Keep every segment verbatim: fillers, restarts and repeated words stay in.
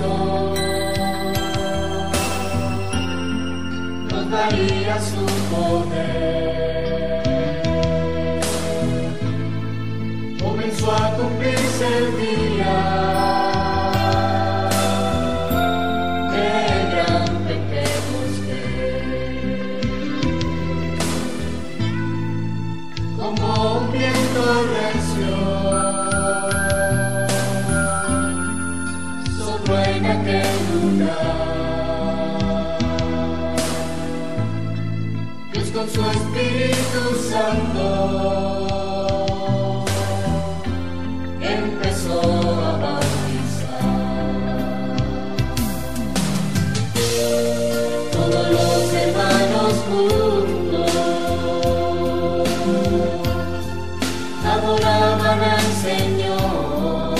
Cristo nos daría su poder. Comenzó a cumplirse el día del gran Pentecostés. Como un viento recio sopló en aquel lugar. Dios con su Espíritu Santo empezó a bautizar. Todos los hermanos juntos adoraban al Señor,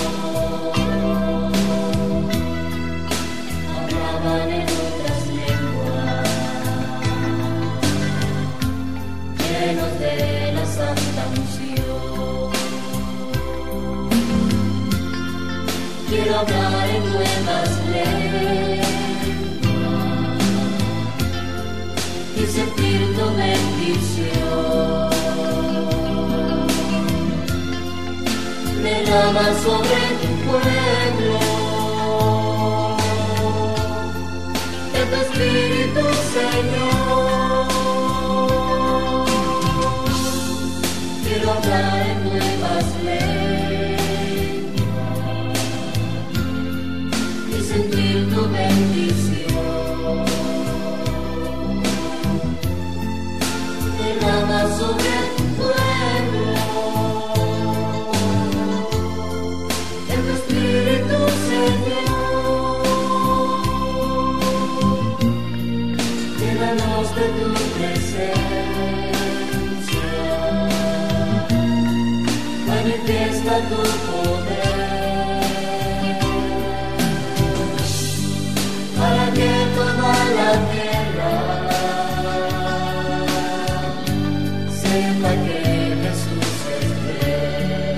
hablaban en otras lenguas, llenos de la santa unción. Quiero hablar en nuevas lenguas y sentir tu bendición. Derrama sobre tu pueblo de tu Espíritu, Señor. Quiero hablar en nuevas lenguas y sentir tu bendición. Derrama sobre tu pueblo de tu Espíritu, Señor. Llénanos de tu presencia, manifiesta tu poder, para que toda la tierra sepa que Jesús es Rey.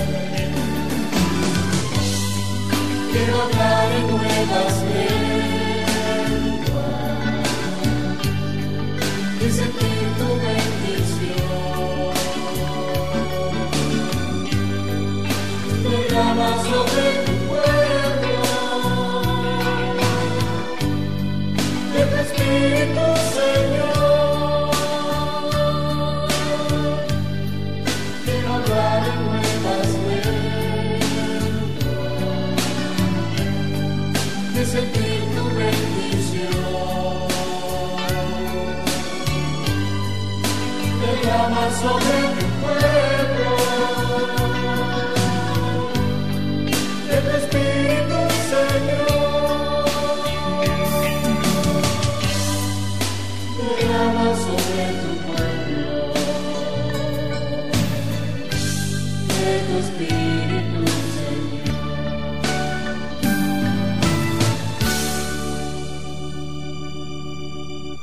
Quiero hablar en nuevas lenguas y sentir tu bendición. Derrama sobre tu pueblo de tu Espíritu,